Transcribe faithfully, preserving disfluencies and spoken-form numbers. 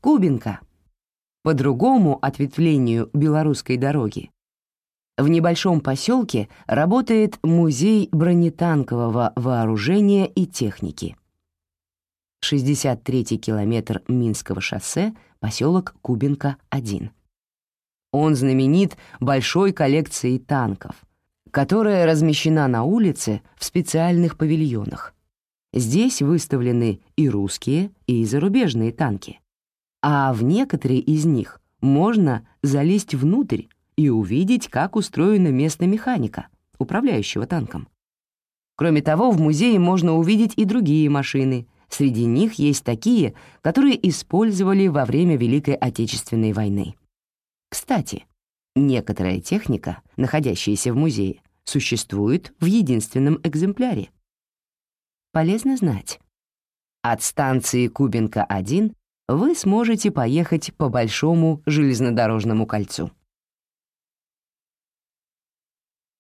Кубинка. По другому ответвлению Белорусской дороги в небольшом поселке работает музей бронетанкового вооружения и техники. шестьдесят третий километр Минского шоссе, поселок Кубинка один. Он знаменит большой коллекцией танков, которая размещена на улице в специальных павильонах. Здесь выставлены и русские, и зарубежные танки, а в некоторые из них можно залезть внутрь и увидеть, как устроена местная механика, управляющего танком. Кроме того, в музее можно увидеть и другие машины. Среди них есть такие, которые использовали во время Великой Отечественной войны. Кстати, некоторая техника, находящаяся в музее, существует в единственном экземпляре. Полезно знать. От станции Кубинка один вы сможете поехать по Большому железнодорожному кольцу.